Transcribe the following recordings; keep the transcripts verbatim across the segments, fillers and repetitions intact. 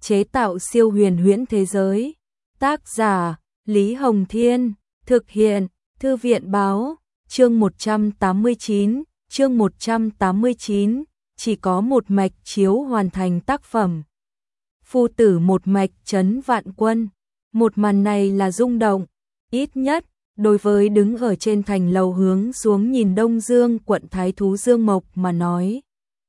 chế tạo siêu huyền huyễn thế giới. Tác giả Lý Hồng Thiên, thực hiện Thư viện Báo. Chương một trăm tám mươi chín, chương một trăm tám mươi chín, chỉ có một mạch chiếu hoàn thành tác phẩm. Phu tử một mạch trấn vạn quân. Một màn này là rung động, ít nhất đối với đứng ở trên thành lầu hướng xuống nhìn Đông Dương quận Thái Thú Dương Mộc mà nói.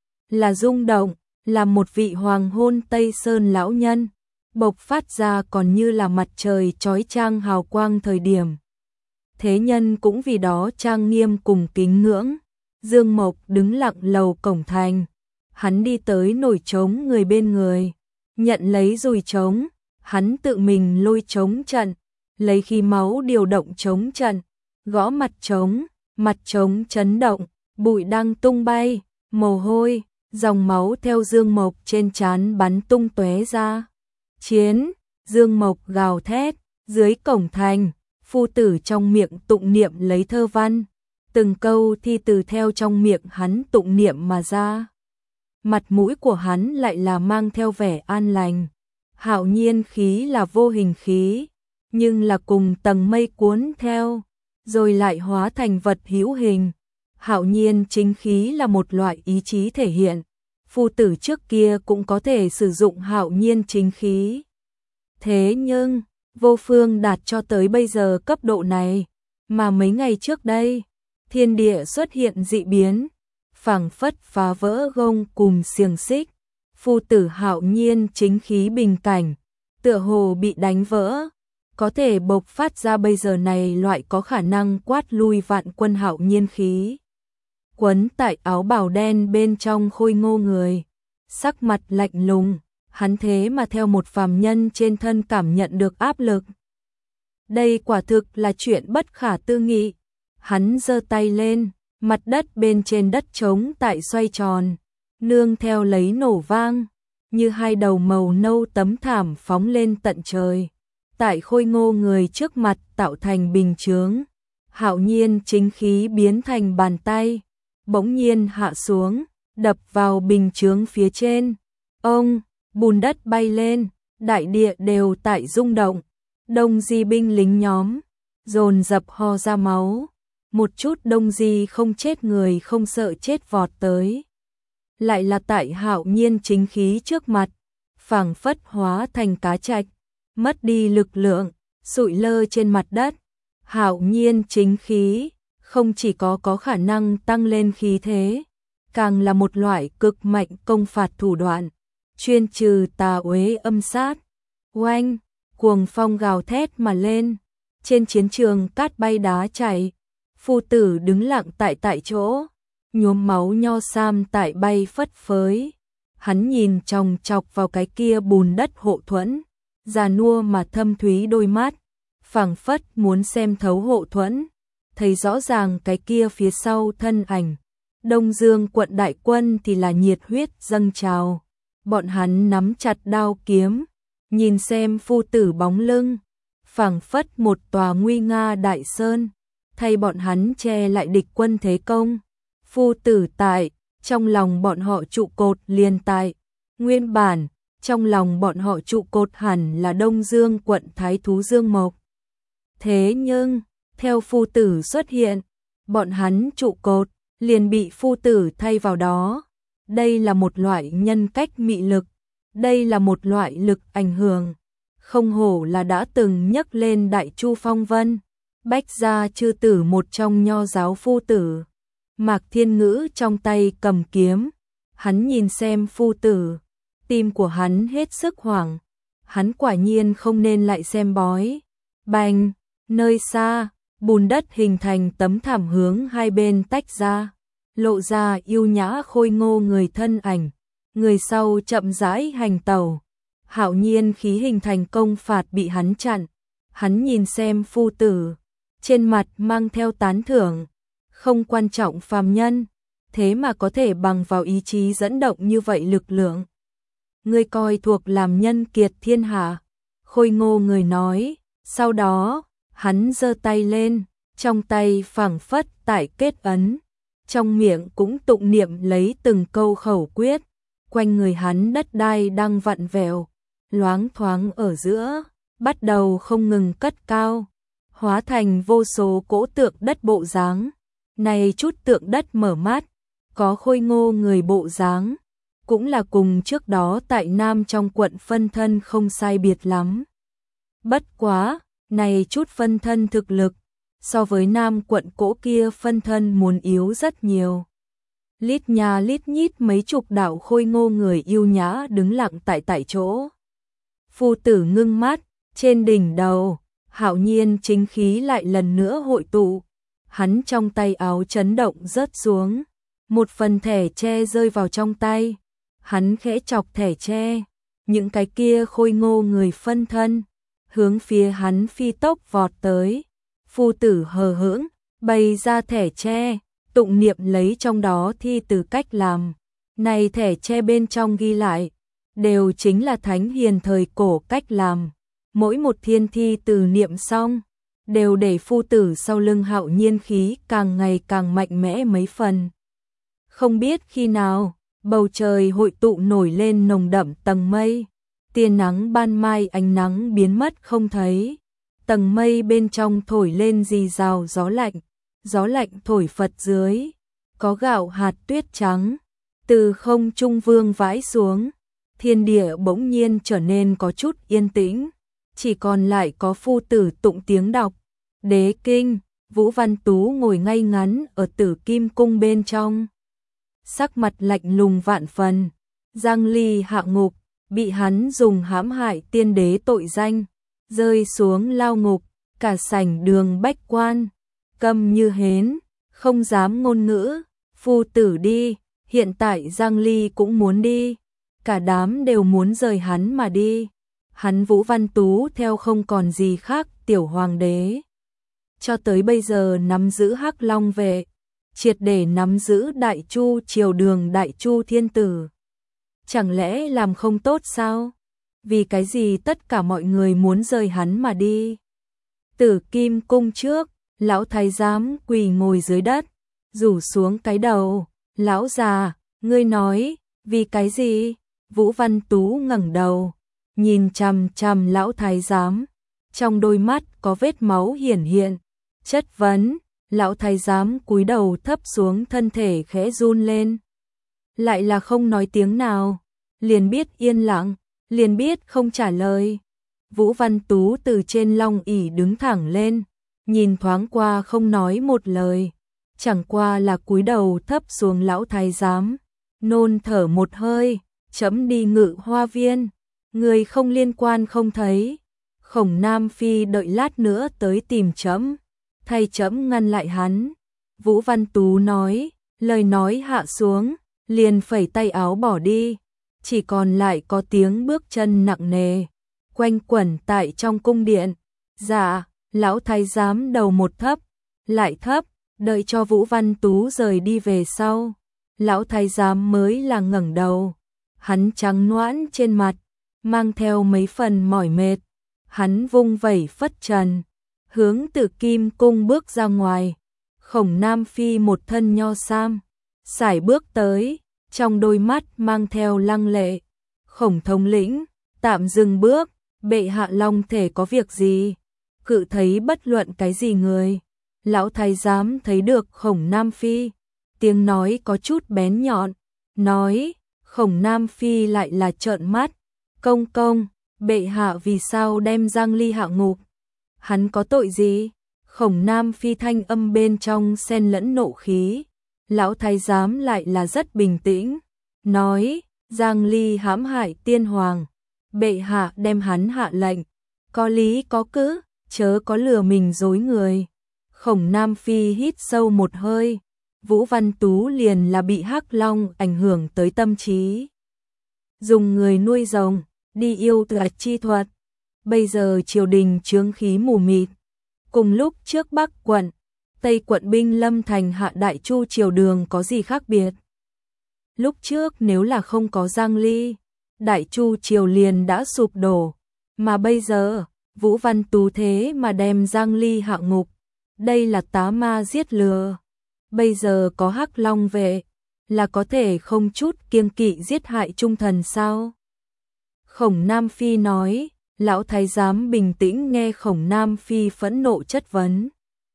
Là rung động, là một vị hoàng hôn Tây Sơn lão nhân, bộc phát ra còn như là mặt trời chói chang hào quang thời điểm. Thế nhân cũng vì đó trang nghiêm cùng kính ngưỡng. Dương Mộc đứng lặng lầu cổng thành, hắn đi tới nổi trống người bên người, nhận lấy dùi trống, hắn tự mình lôi trống trận, lấy khí máu điều động trống trận, gõ mặt trống, mặt trống chấn động, bụi đang tung bay, mồ hôi, dòng máu theo Dương Mộc trên trán bắn tung tóe ra. Chiến, Dương Mộc gào thét, dưới cổng thành, phu tử trong miệng tụng niệm lấy thơ văn, từng câu thi từ theo trong miệng hắn tụng niệm mà ra. Mặt mũi của hắn lại là mang theo vẻ an lành, hạo nhiên khí là vô hình khí, nhưng là cùng tầng mây cuốn theo, rồi lại hóa thành vật hữu hình. Hạo nhiên chính khí là một loại ý chí thể hiện, phu tử trước kia cũng có thể sử dụng hạo nhiên chính khí. Thế nhưng, vô phương đạt cho tới bây giờ cấp độ này, mà mấy ngày trước đây, thiên địa xuất hiện dị biến, phảng phất phá vỡ gông cùng xiềng xích, phu tử hạo nhiên chính khí bình cảnh, tựa hồ bị đánh vỡ, có thể bộc phát ra bây giờ này loại có khả năng quát lui vạn quân hạo nhiên khí. Quấn tại áo bào đen bên trong khôi ngô người, sắc mặt lạnh lùng, hắn thế mà theo một phàm nhân trên thân cảm nhận được áp lực. Đây quả thực là chuyện bất khả tư nghị. Hắn giơ tay lên, mặt đất bên trên đất trống tại xoay tròn, nương theo lấy nổ vang, như hai đầu màu nâu tấm thảm phóng lên tận trời, tại khôi ngô người trước mặt tạo thành bình chướng. Hạo nhiên chính khí biến thành bàn tay, bỗng nhiên hạ xuống, đập vào bình chướng phía trên. Ông, bùn đất bay lên, đại địa đều tại rung động. Đông Di binh lính nhóm dồn dập ho ra máu, một chút Đông Di không chết người không sợ chết vọt tới. Lại là tại hạo nhiên chính khí trước mặt, phảng phất hóa thành cá trạch, mất đi lực lượng, sụi lơ trên mặt đất. Hạo nhiên chính khí không chỉ có có khả năng tăng lên khí thế, càng là một loại cực mạnh công phạt thủ đoạn, chuyên trừ tà uế âm sát. Oanh, cuồng phong gào thét mà lên, trên chiến trường cát bay đá chảy, phu tử đứng lặng tại tại chỗ, nhuốm máu nho sam tại bay phất phới. Hắn nhìn chòng chọc vào cái kia bùn đất hộ thuẫn, già nua mà thâm thúy đôi mắt, phảng phất muốn xem thấu hộ thuẫn, thấy rõ ràng cái kia phía sau thân ảnh. Đông Dương quận đại quân thì là nhiệt huyết dâng trào, bọn hắn nắm chặt đao kiếm, nhìn xem phu tử bóng lưng, phảng phất một tòa nguy nga đại sơn, thay bọn hắn che lại địch quân thế công. Phu tử tại, trong lòng bọn họ trụ cột liền tại, nguyên bản, trong lòng bọn họ trụ cột hẳn là Đông Dương quận Thái Thú Dương Mộc. Thế nhưng, theo phu tử xuất hiện, bọn hắn trụ cột liền bị phu tử thay vào đó. Đây là một loại nhân cách mị lực, đây là một loại lực ảnh hưởng, không hổ là đã từng nhấc lên Đại Chu phong vân, bách gia chư tử một trong nho giáo phu tử. Mạc Thiên Ngữ trong tay cầm kiếm, hắn nhìn xem phu tử, tim của hắn hết sức hoảng, hắn quả nhiên không nên lại xem bói. Bành, nơi xa, bùn đất hình thành tấm thảm hướng hai bên tách ra, lộ ra yêu nhã khôi ngô người thân ảnh, người sau chậm rãi hành tẩu. Hạo nhiên khí hình thành công phạt bị hắn chặn, hắn nhìn xem phu tử, trên mặt mang theo tán thưởng, không quan trọng phàm nhân, thế mà có thể bằng vào ý chí dẫn động như vậy lực lượng. Ngươi coi thuộc làm nhân kiệt thiên hạ, khôi ngô người nói, sau đó, hắn giơ tay lên, trong tay phảng phất tại kết ấn, trong miệng cũng tụng niệm lấy từng câu khẩu quyết, quanh người hắn đất đai đang vặn vẹo, loáng thoáng ở giữa, bắt đầu không ngừng cất cao, hóa thành vô số cỗ tượng đất bộ dáng. Này chút tượng đất mở mắt, có khôi ngô người bộ dáng, cũng là cùng trước đó tại Nam trong quận phân thân không sai biệt lắm. Bất quá, này chút phân thân thực lực, so với Nam quận cỗ kia phân thân muốn yếu rất nhiều. Lít nhà lít nhít mấy chục đạo khôi ngô người yêu nhã đứng lặng tại tại chỗ. Phu tử ngưng mắt, trên đỉnh đầu, hạo nhiên chính khí lại lần nữa hội tụ. Hắn trong tay áo chấn động rớt xuống, một phần thẻ tre rơi vào trong tay. Hắn khẽ chọc thẻ tre, những cái kia khôi ngô người phân thân, hướng phía hắn phi tốc vọt tới. Phu tử hờ hững, bày ra thẻ tre, tụng niệm lấy trong đó thi từ cách làm. Này thẻ tre bên trong ghi lại, đều chính là thánh hiền thời cổ cách làm. Mỗi một thiên thi từ niệm xong, đều để phu tử sau lưng hạo nhiên khí càng ngày càng mạnh mẽ mấy phần. Không biết khi nào, bầu trời hội tụ nổi lên nồng đậm tầng mây, tia nắng ban mai ánh nắng biến mất không thấy. Tầng mây bên trong thổi lên rì rào gió lạnh, gió lạnh thổi phật dưới, có gạo hạt tuyết trắng, từ không trung vương vãi xuống, thiên địa bỗng nhiên trở nên có chút yên tĩnh, chỉ còn lại có phu tử tụng tiếng đọc. Đế kinh, Vũ Văn Tú ngồi ngay ngắn ở Tử Kim cung bên trong, sắc mặt lạnh lùng vạn phần. Giang Ly hạ ngục, bị hắn dùng hãm hại tiên đế tội danh, rơi xuống lao ngục, cả sảnh đường bách quan, câm như hến, không dám ngôn ngữ. Phu tử đi, hiện tại Giang Ly cũng muốn đi, cả đám đều muốn rời hắn mà đi. Hắn Vũ Văn Tú theo không còn gì khác tiểu hoàng đế, cho tới bây giờ nắm giữ Hắc Long vệ, triệt để nắm giữ Đại Chu triều đường Đại Chu thiên tử. Chẳng lẽ làm không tốt sao? Vì cái gì tất cả mọi người muốn rời hắn mà đi? Tử Kim cung trước, lão thái giám quỳ ngồi dưới đất, rủ xuống cái đầu. Lão già, ngươi nói, vì cái gì? Vũ Văn Tú ngẩng đầu, nhìn chằm chằm lão thái giám, trong đôi mắt có vết máu hiển hiện, chất vấn. Lão thái giám cúi đầu thấp xuống, thân thể khẽ run lên, lại là không nói tiếng nào, liền biết yên lặng, liền biết không trả lời. Vũ Văn Tú từ trên long ỷ đứng thẳng lên, nhìn thoáng qua không nói một lời, chẳng qua là cúi đầu thấp xuống. Lão thái giám nôn thở một hơi, chấm đi Ngự Hoa viên, người không liên quan không thấy. Khổng Nam Phi đợi lát nữa tới tìm chấm, thay chấm ngăn lại hắn. Vũ Văn Tú nói, lời nói hạ xuống, liền phẩy tay áo bỏ đi, chỉ còn lại có tiếng bước chân nặng nề quanh quẩn tại trong cung điện. Dạ. Lão thái giám đầu một thấp, lại thấp, đợi cho Vũ Văn Tú rời đi về sau, lão thái giám mới là ngẩng đầu. Hắn trắng nõn trên mặt, mang theo mấy phần mỏi mệt. Hắn vung vẩy phất trần, hướng Tử Kim cung bước ra ngoài. Khổng Nam Phi một thân nho sam, sải bước tới, trong đôi mắt mang theo lăng lệ. Khổng thống lĩnh, tạm dừng bước, bệ hạ long thể có việc gì? Cự thấy bất luận cái gì người. Lão thái giám thấy được Khổng Nam Phi, tiếng nói có chút bén nhọn, nói. Khổng Nam Phi lại là trợn mắt, công công, bệ hạ vì sao đem Giang Ly hạ ngục? Hắn có tội gì? Khổng Nam Phi thanh âm bên trong xen lẫn nộ khí. Lão thái giám lại là rất bình tĩnh, nói. Giang Ly hãm hại tiên hoàng, bệ hạ đem hắn hạ lệnh, có lý có cứ, chớ có lừa mình dối người. Khổng Nam Phi hít sâu một hơi. Vũ Văn Tú liền là bị Hắc Long ảnh hưởng tới tâm trí, dùng người nuôi rồng, đi yêu tựa chi thuật. Bây giờ triều đình chướng khí mù mịt, cùng lúc trước Bắc quận, Tây quận binh lâm thành hạ Đại Chu triều đường có gì khác biệt? Lúc trước nếu là không có Giang Ly, Đại Chu triều liền đã sụp đổ, mà bây giờ Vũ Văn Tú thế mà đem Giang Ly hạ ngục, đây là tá ma giết lừa. Bây giờ có Hắc Long vệ, là có thể không chút kiêng kỵ giết hại trung thần sao? Khổng Nam Phi nói, lão thái giám bình tĩnh nghe Khổng Nam Phi phẫn nộ chất vấn.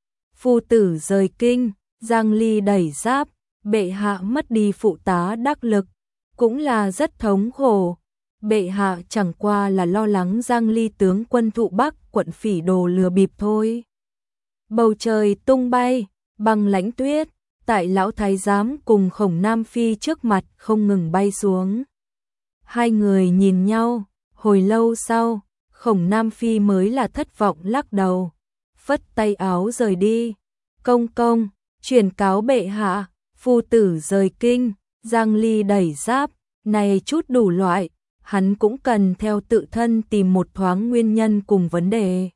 Phu tử rời kinh, Giang Ly đẩy giáp, bệ hạ mất đi phụ tá đắc lực, cũng là rất thống khổ. Bệ hạ chẳng qua là lo lắng Giang Ly tướng quân thụ Bắc quận phỉ đồ lừa bịp thôi. Bầu trời tung bay, băng lãnh tuyết, tại lão thái giám cùng Khổng Nam Phi trước mặt không ngừng bay xuống. Hai người nhìn nhau, hồi lâu sau, Khổng Nam Phi mới là thất vọng lắc đầu, phất tay áo rời đi. Công công, truyền cáo bệ hạ, phu tử rời kinh, Giang Ly đẩy giáp, này chút đủ loại, hắn cũng cần theo tự thân tìm một thoáng nguyên nhân cùng vấn đề.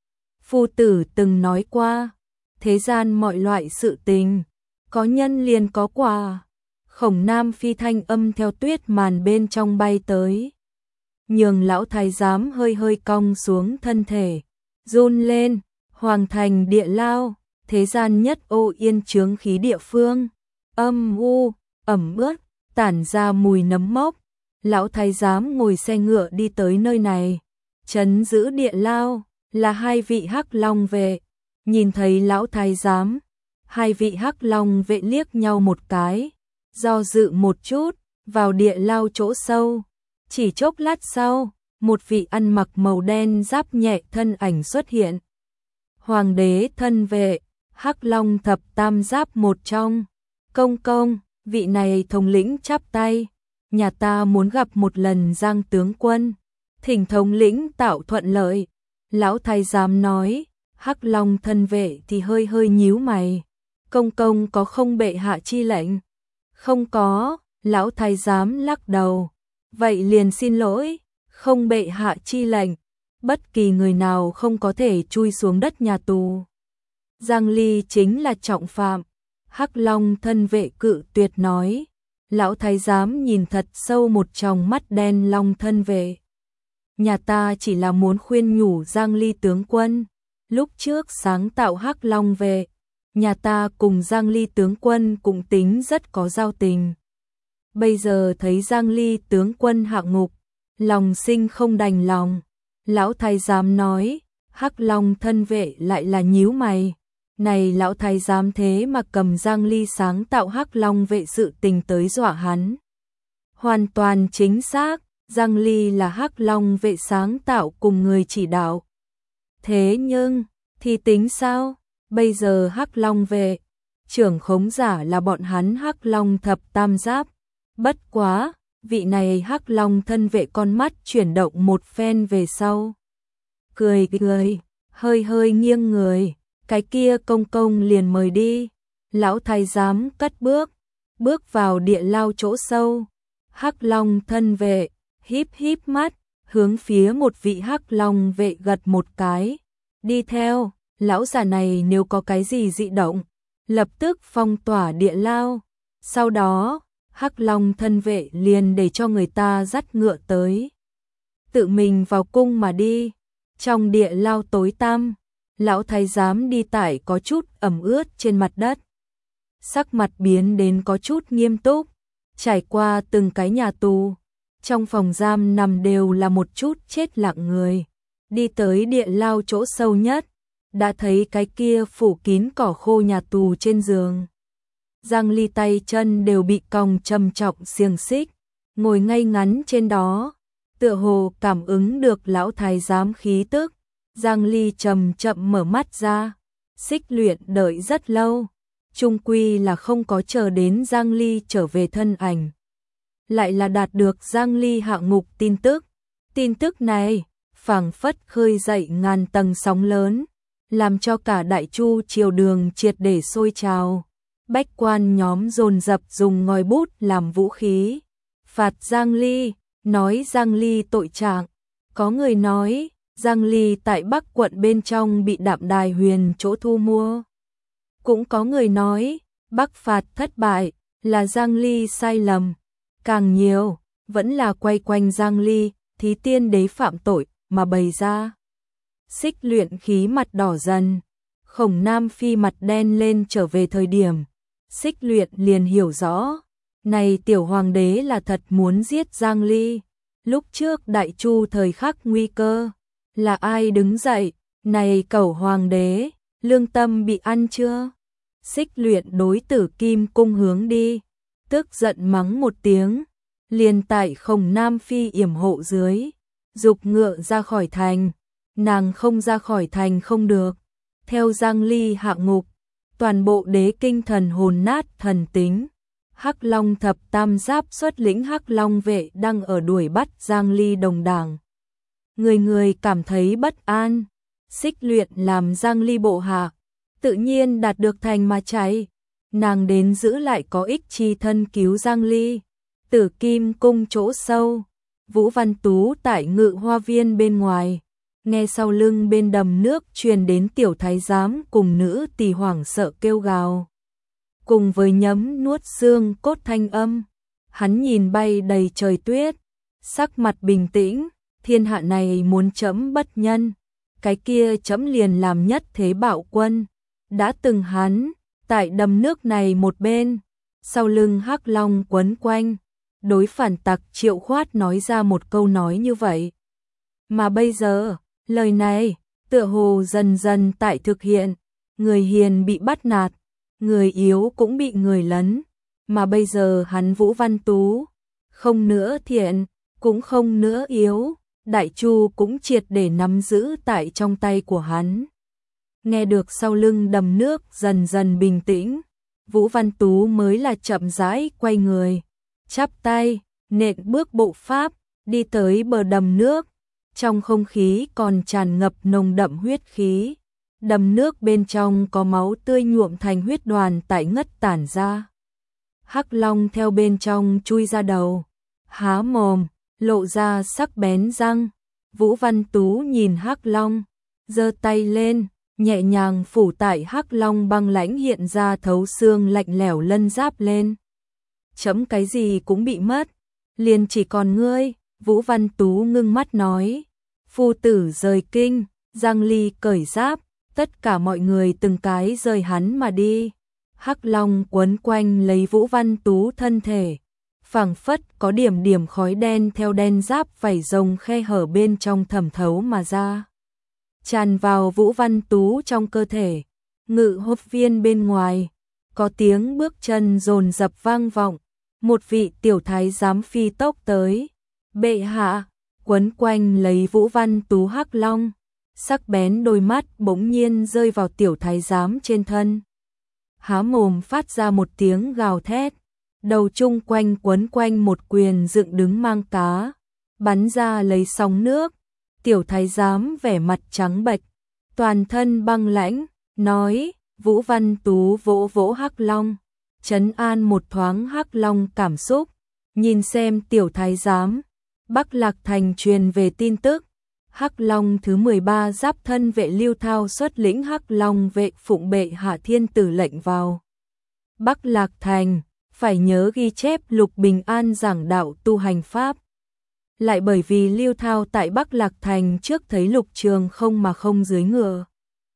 Phu tử từng nói qua, thế gian mọi loại sự tình, có nhân liền có quả. Khổng Nam Phi thanh âm theo tuyết màn bên trong bay tới, nhường lão thái giám hơi hơi cong xuống thân thể, run lên. Hoàng thành địa lao, thế gian nhất ô yên chướng khí địa phương, âm u, ẩm ướt, tản ra mùi nấm mốc. Lão thái giám ngồi xe ngựa đi tới nơi này, trấn giữ địa lao là hai vị Hắc Long vệ. Nhìn thấy lão thái giám, hai vị Hắc Long vệ liếc nhau một cái, do dự một chút, vào địa lao chỗ sâu. Chỉ chốc lát sau, một vị ăn mặc màu đen giáp nhẹ thân ảnh xuất hiện. Hoàng đế thân vệ, Hắc Long thập tam giáp một trong. Công công, vị này thống lĩnh chắp tay, nhà ta muốn gặp một lần Giang tướng quân, thỉnh thống lĩnh tạo thuận lợi. Lão thái giám nói, Hắc Long thân vệ thì hơi hơi nhíu mày. Công công có không bệ hạ chi lệnh? Không có, lão thái giám lắc đầu. Vậy liền xin lỗi, không bệ hạ chi lệnh, bất kỳ người nào không có thể chui xuống đất nhà tù. Giang Ly chính là trọng phạm. Hắc Long thân vệ cự tuyệt nói. Lão thái giám nhìn thật sâu một tròng mắt đen long thân vệ. Nhà ta chỉ là muốn khuyên nhủ Giang Ly tướng quân. Lúc trước sáng tạo Hắc Long vệ, nhà ta cùng Giang Ly tướng quân cũng tính rất có giao tình. Bây giờ thấy Giang Ly tướng quân hạ ngục, lòng sinh không đành lòng. Lão thái giám nói, Hắc Long thân vệ lại là nhíu mày. Này lão thái giám thế mà cầm Giang Ly sáng tạo Hắc Long vệ sự tình tới dọa hắn. Hoàn toàn chính xác, Giang Ly là Hắc Long vệ sáng tạo cùng người chỉ đạo. Thế nhưng, thì tính sao? Bây giờ Hắc Long vệ, trưởng khống giả là bọn hắn Hắc Long thập tam giáp. Bất quá, vị này Hắc Long thân vệ con mắt chuyển động một phen về sau. Cười cười, hơi hơi nghiêng người, cái kia công công liền mời đi. Lão thái giám cất bước, bước vào địa lao chỗ sâu. Hắc Long thân vệ, híp híp mắt, hướng phía một vị Hắc Long vệ gật một cái. Đi theo, lão già này nếu có cái gì dị động, lập tức phong tỏa địa lao. Sau đó, Hắc Long thân vệ liền để cho người ta dắt ngựa tới. Tự mình vào cung mà đi. Trong địa lao tối tăm, lão thái giám đi tải có chút ẩm ướt trên mặt đất. Sắc mặt biến đến có chút nghiêm túc, trải qua từng cái nhà tù. Trong phòng giam nằm đều là một chút chết lặng người. Đi tới địa lao chỗ sâu nhất, đã thấy cái kia phủ kín cỏ khô nhà tù trên giường. Giang Ly tay chân đều bị còng trầm trọng xiềng xích, ngồi ngay ngắn trên đó, tựa hồ cảm ứng được lão thái giám khí tức. Giang Ly chậm chậm mở mắt ra, xích luyện đợi rất lâu, chung quy là không có chờ đến Giang Ly trở về thân ảnh. Lại là đạt được Giang Ly hạ ngục tin tức. Tin tức này, phảng phất khơi dậy ngàn tầng sóng lớn, làm cho cả Đại Chu triều đường triệt để sôi trào. Bách quan nhóm dồn dập dùng ngòi bút làm vũ khí, phạt Giang Ly, nói Giang Ly tội trạng. Có người nói, Giang Ly tại Bắc quận bên trong bị Đạm Đài Huyền chỗ thu mua. Cũng có người nói, Bắc phạt thất bại, là Giang Ly sai lầm. Càng nhiều, vẫn là quay quanh Giang Ly, thí tiên đế phạm tội, mà bày ra. Xích luyện khí mặt đỏ dần, Khổng Nam Phi mặt đen lên trở về thời điểm. Xích luyện liền hiểu rõ, này tiểu hoàng đế là thật muốn giết Giang Ly. Lúc trước Đại Chu thời khắc nguy cơ, là ai đứng dậy, này cẩu hoàng đế, lương tâm bị ăn chưa? Xích Luyện đối Tử Kim cung hướng đi, tức giận mắng một tiếng, liền tại Khổng Nam Phi yểm hộ dưới, dục ngựa ra khỏi thành, nàng không ra khỏi thành không được, theo Giang Ly hạ ngục, toàn bộ đế kinh thần hồn nát thần tính. Hắc Long thập tam giáp xuất lĩnh Hắc Long vệ đang ở đuổi bắt Giang Ly đồng đảng. Người người cảm thấy bất an, Xích Luyện làm Giang Ly bộ hạ, tự nhiên đạt được thành mà chạy, nàng đến giữ lại có ích chi thân cứu Giang Ly. Tử Kim cung chỗ sâu, Vũ Văn Tú tại Ngự Hoa viên bên ngoài, nghe sau lưng bên đầm nước truyền đến tiểu thái giám cùng nữ tỳ hoảng sợ kêu gào. Cùng với nhấm nuốt xương cốt thanh âm, hắn nhìn bay đầy trời tuyết, sắc mặt bình tĩnh, thiên hạ này muốn chấm bất nhân, cái kia chấm liền làm nhất thế bạo quân. Đã từng hắn, tại đầm nước này một bên, sau lưng Hắc Long quấn quanh, đối phản tặc Triệu Khoát nói ra một câu nói như vậy. Mà bây giờ, lời này, tựa hồ dần dần tại thực hiện, người hiền bị bắt nạt, người yếu cũng bị người lấn, mà bây giờ hắn Vũ Văn Tú, không nữa thiện, cũng không nữa yếu, Đại Chu cũng triệt để nắm giữ tại trong tay của hắn. Nghe được sau lưng đầm nước dần dần bình tĩnh, Vũ Văn Tú mới là chậm rãi quay người, chắp tay, nện bước bộ pháp, đi tới bờ đầm nước, trong không khí còn tràn ngập nồng đậm huyết khí. Đầm nước bên trong có máu tươi nhuộm thành huyết đoàn tại ngất tản ra. Hắc Long theo bên trong chui ra đầu, há mồm, lộ ra sắc bén răng. Vũ Văn Tú nhìn Hắc Long, giơ tay lên, nhẹ nhàng phủ tại Hắc Long băng lãnh hiện ra thấu xương lạnh lẽo lân giáp lên. Chấm cái gì cũng bị mất, liền chỉ còn ngươi. Vũ Văn Tú ngưng mắt nói. Phu tử rời kinh, Giang Ly cởi giáp, tất cả mọi người từng cái rời hắn mà đi. Hắc Long quấn quanh lấy Vũ Văn Tú thân thể, phảng phất có điểm điểm khói đen theo đen giáp vảy rồng khe hở bên trong thẩm thấu mà ra, tràn vào Vũ Văn Tú trong cơ thể. Ngự hộp viên bên ngoài, có tiếng bước chân dồn dập vang vọng, một vị tiểu thái giám phi tốc tới. Bệ hạ, quấn quanh lấy Vũ Văn Tú Hắc Long, sắc bén đôi mắt bỗng nhiên rơi vào tiểu thái giám trên thân. Há mồm phát ra một tiếng gào thét, đầu chung quanh quấn quanh một quyền dựng đứng mang cá, bắn ra lấy sóng nước. Tiểu thái giám vẻ mặt trắng bệch, toàn thân băng lãnh, nói. Vũ Văn Tú vỗ vỗ Hắc Long, trấn an một thoáng Hắc Long cảm xúc, nhìn xem tiểu thái giám. Bắc Lạc Thành truyền về tin tức, Hắc Long thứ mười ba giáp thân vệ Lưu Thao xuất lĩnh Hắc Long vệ phụng bệ hạ thiên tử lệnh vào Bắc Lạc Thành, phải nhớ ghi chép Lục Bình An giảng đạo tu hành pháp. Lại bởi vì Lưu Thao tại Bắc Lạc Thành trước thấy Lục Trường không mà không dưới ngựa,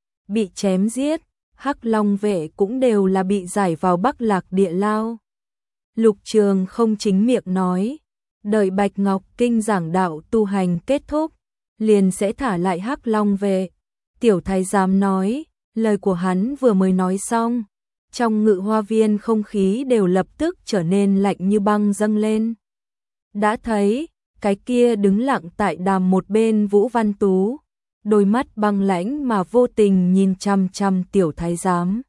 bị chém giết, Hắc Long vệ cũng đều là bị giải vào Bắc Lạc địa lao. Lục Trường không chính miệng nói, đợi Bạch Ngọc Kinh giảng đạo tu hành kết thúc, liền sẽ thả lại Hắc Long về. Tiểu thái giám nói, lời của hắn vừa mới nói xong, trong Ngự Hoa viên không khí đều lập tức trở nên lạnh như băng dâng lên. Đã thấy, cái kia đứng lặng tại đàm một bên Vũ Văn Tú, đôi mắt băng lãnh mà vô tình nhìn chăm chăm tiểu thái giám.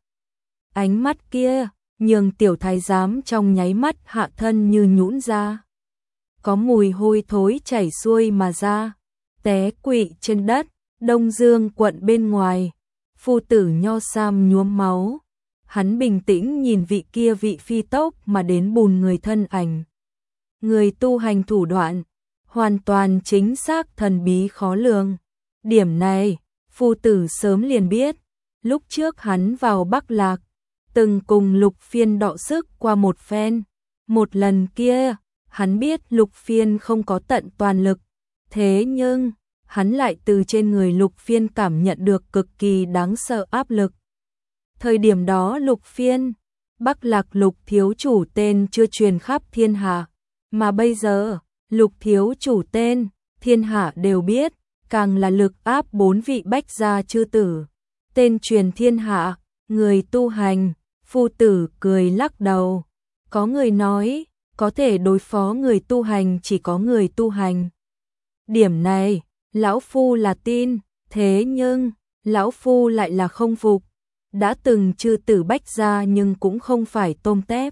Ánh mắt kia, nhường tiểu thái giám trong nháy mắt hạ thân như nhũn ra. Có mùi hôi thối chảy xuôi mà ra, té quỵ trên đất. Đông Dương quận bên ngoài, phu tử Nho Sam nhuốm máu, hắn bình tĩnh nhìn vị kia vị phi tốc mà đến bùn người thân ảnh. Người tu hành thủ đoạn, hoàn toàn chính xác thần bí khó lường. Điểm này, phu tử sớm liền biết, lúc trước hắn vào Bắc Lạc, từng cùng Lục Phiên đọ sức qua một phen. Một lần kia, hắn biết Lục Phiên không có tận toàn lực, thế nhưng hắn lại từ trên người Lục Phiên cảm nhận được cực kỳ đáng sợ áp lực. Thời điểm đó Lục Phiên, Bắc Lạc Lục thiếu chủ tên chưa truyền khắp thiên hạ, mà bây giờ, Lục thiếu chủ tên, thiên hạ đều biết, càng là lực áp bốn vị bách gia chư tử. Tên truyền thiên hạ, người tu hành, phu tử cười lắc đầu. Có người nói, có thể đối phó người tu hành chỉ có người tu hành. Điểm này, lão phu là tin, thế nhưng, lão phu lại là không phục. Đã từng chư tử bách gia nhưng cũng không phải tôm tép.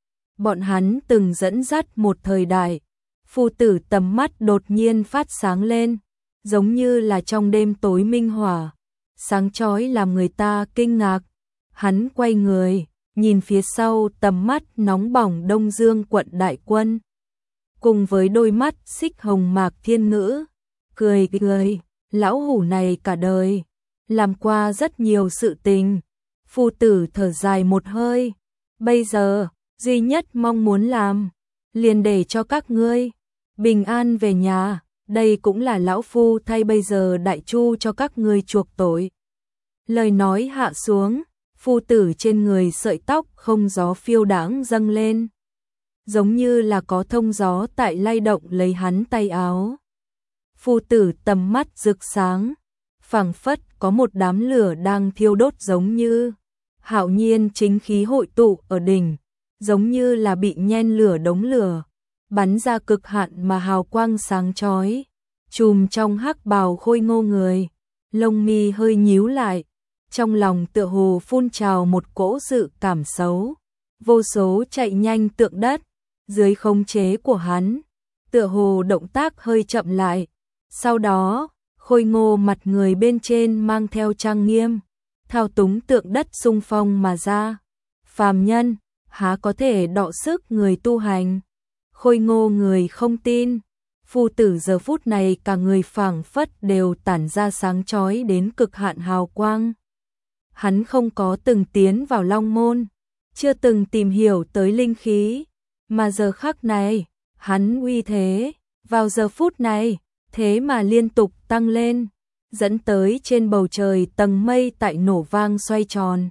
Bọn hắn từng dẫn dắt một thời đại. Phu tử tầm mắt đột nhiên phát sáng lên, giống như là trong đêm tối minh hỏa, sáng chói làm người ta kinh ngạc. Hắn quay người, nhìn phía sau tầm mắt nóng bỏng Đông Dương quận đại quân. Cùng với đôi mắt xích hồng mạc thiên ngữ, cười cười, lão hủ này cả đời, làm qua rất nhiều sự tình. Phu tử thở dài một hơi, bây giờ, duy nhất mong muốn làm, liền để cho các ngươi bình an về nhà, đây cũng là lão phu thay bây giờ đại chu cho các ngươi chuộc tội. Lời nói hạ xuống, phu tử trên người sợi tóc không gió phiêu đãng dâng lên, giống như là có thông gió tại lay động lấy hắn tay áo. Phu tử tầm mắt rực sáng, phảng phất có một đám lửa đang thiêu đốt giống như hạo nhiên chính khí hội tụ ở đỉnh, giống như là bị nhen lửa đống lửa, bắn ra cực hạn mà hào quang sáng chói. Chùm trong hắc bào khôi ngô người, lông mi hơi nhíu lại, trong lòng tựa hồ phun trào một cỗ dự cảm xấu. Vô số chạy nhanh tượng đất, dưới khống chế của hắn, tựa hồ động tác hơi chậm lại. Sau đó, khôi ngô mặt người bên trên mang theo trang nghiêm, thao túng tượng đất xung phong mà ra. Phàm nhân, há có thể đọ sức người tu hành? Khôi ngô người không tin. Phu tử giờ phút này cả người phảng phất đều tản ra sáng chói đến cực hạn hào quang. Hắn không có từng tiến vào Long Môn, chưa từng tìm hiểu tới linh khí, mà giờ khắc này, hắn uy thế, vào giờ phút này, thế mà liên tục tăng lên, dẫn tới trên bầu trời tầng mây tại nổ vang xoay tròn.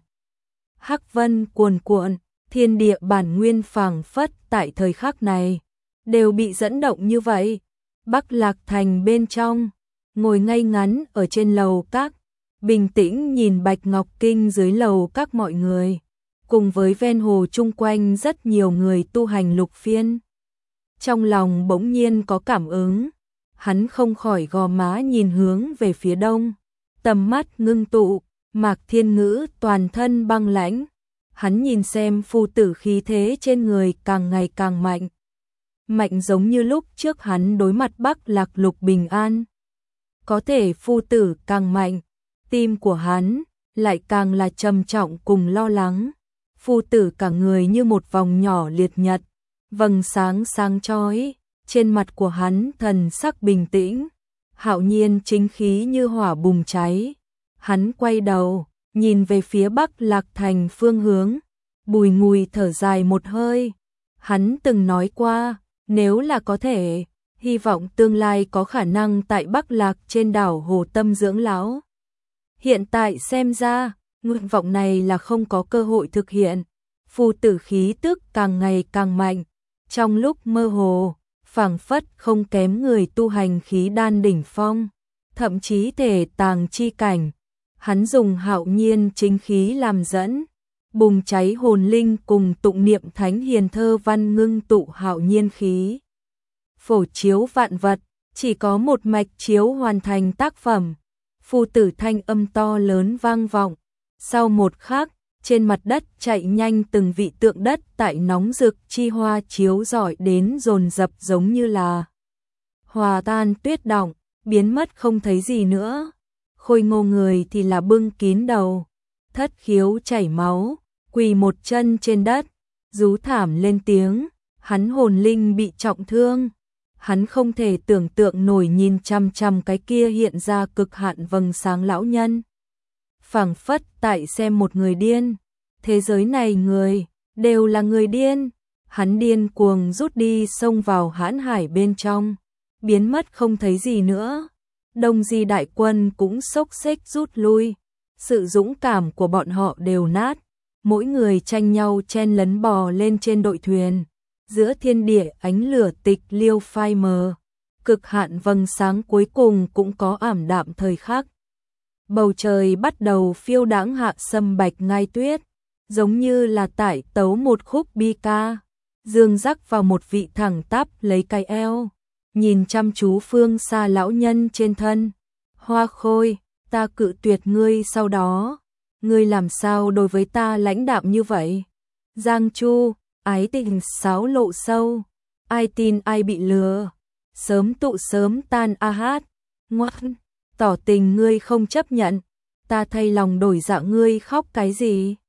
Hắc vân cuồn cuộn, thiên địa bản nguyên phảng phất tại thời khắc này, đều bị dẫn động như vậy. Bắc Lạc Thành bên trong, ngồi ngay ngắn ở trên lầu các, bình tĩnh nhìn Bạch Ngọc Kinh dưới lầu các mọi người, cùng với ven hồ chung quanh rất nhiều người tu hành lục phiên. Trong lòng bỗng nhiên có cảm ứng, hắn không khỏi gò má nhìn hướng về phía đông, tầm mắt ngưng tụ, Mạc Thiên Ngữ toàn thân băng lãnh, hắn nhìn xem phu tử khí thế trên người càng ngày càng mạnh. Mạnh giống như lúc trước hắn đối mặt Bắc Lạc Lục Bình An. Có thể phu tử càng mạnh, tim của hắn lại càng là trầm trọng cùng lo lắng. Phu tử cả người như một vòng nhỏ liệt nhật, vầng sáng sáng chói, trên mặt của hắn thần sắc bình tĩnh, hạo nhiên chính khí như hỏa bùng cháy. Hắn quay đầu, nhìn về phía Bắc Lạc Thành phương hướng, bùi ngùi thở dài một hơi. Hắn từng nói qua, nếu là có thể, hy vọng tương lai có khả năng tại Bắc Lạc trên đảo Hồ Tâm dưỡng lão. Hiện tại xem ra, nguyện vọng này là không có cơ hội thực hiện. Phu tử khí tức càng ngày càng mạnh, trong lúc mơ hồ, phảng phất không kém người tu hành khí đan đỉnh phong, thậm chí thể tàng chi cảnh. Hắn dùng hạo nhiên chính khí làm dẫn, bùng cháy hồn linh cùng tụng niệm thánh hiền thơ văn ngưng tụ hạo nhiên khí. Phổ chiếu vạn vật, chỉ có một mạch chiếu hoàn thành tác phẩm. Phu tử thanh âm to lớn vang vọng. Sau một khắc, trên mặt đất chạy nhanh từng vị tượng đất tại nóng rực chi hoa chiếu rọi đến dồn dập giống như là hòa tan tuyết động, biến mất không thấy gì nữa. Khôi ngô người thì là bưng kín đầu, thất khiếu chảy máu, quỳ một chân trên đất, rú thảm lên tiếng. Hắn hồn linh bị trọng thương, hắn không thể tưởng tượng nổi nhìn chăm chăm cái kia hiện ra cực hạn vầng sáng lão nhân. Phảng phất tại xem một người điên, thế giới này người đều là người điên. Hắn điên cuồng rút đi xông vào hãn hải bên trong, biến mất không thấy gì nữa. Đông Di đại quân cũng xốc xếch rút lui, sự dũng cảm của bọn họ đều nát, mỗi người tranh nhau chen lấn bò lên trên đội thuyền, giữa thiên địa ánh lửa tịch liêu phai mờ, cực hạn vầng sáng cuối cùng cũng có ảm đạm thời khắc. Bầu trời bắt đầu phiêu đãng hạ sâm bạch ngai tuyết, giống như là tải tấu một khúc bi ca, dương rắc vào một vị thẳng tắp lấy cái eo, nhìn chăm chú phương xa lão nhân trên thân. Hoa Khôi, ta cự tuyệt ngươi sau đó, ngươi làm sao đối với ta lãnh đạm như vậy? Giang Chu, ái tình sáo lộ sâu, ai tin ai bị lừa, sớm tụ sớm tan a hát, ngoan, tỏ tình ngươi không chấp nhận, ta thay lòng đổi dạ ngươi khóc cái gì?